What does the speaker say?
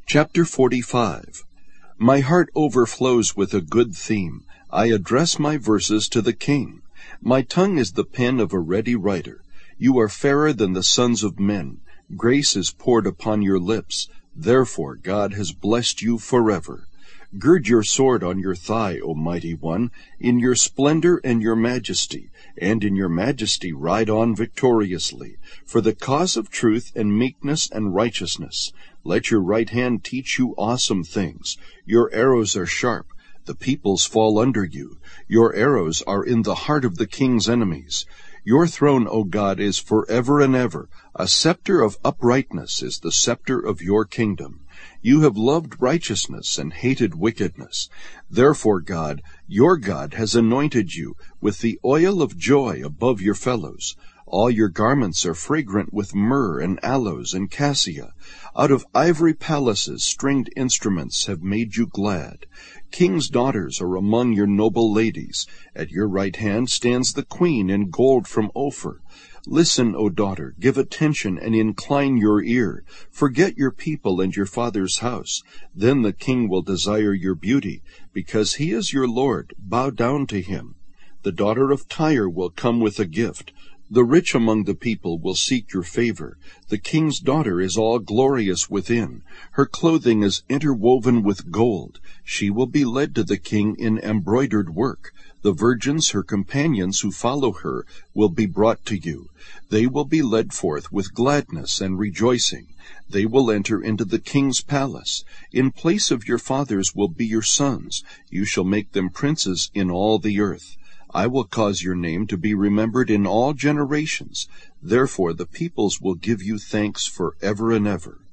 Chapter 45. My heart overflows with a good theme. I address my verses to the king. My tongue is the pen of a ready writer. You are fairer than the sons of men. Grace is poured upon your lips. Therefore God has blessed you forever. Gird your sword on your thigh, O mighty one, in your splendor and your majesty, and in your majesty ride on victoriously, for the cause of truth and meekness and righteousness. Let your right hand teach you awesome things. Your arrows are sharp. The peoples fall under you. Your arrows are in the heart of the king's enemies. Your throne, O God, is forever and ever. A scepter of uprightness is the scepter of your kingdom. You have loved righteousness and hated wickedness. Therefore God, your God, has anointed you with the oil of joy above your fellows. All your garments are fragrant with myrrh and aloes and cassia. Out of ivory palaces stringed instruments have made you glad. King's daughters are among your noble ladies. At your right hand stands the queen in gold from Ophir. Listen, O daughter, give attention and incline your ear. Forget your people and your father's house. Then the king will desire your beauty. Because he is your Lord, bow down to him. The daughter of Tyre will come with a gift. The rich among the people will seek your favor. The king's daughter is all glorious within. Her clothing is interwoven with gold. She will be led to the king in embroidered work. The virgins, her companions who follow her, will be brought to you. They will be led forth with gladness and rejoicing. They will enter into the king's palace. In place of your fathers will be your sons. You shall make them princes in all the earth. I will cause your name to be remembered in all generations. Therefore the peoples will give you thanks forever and ever.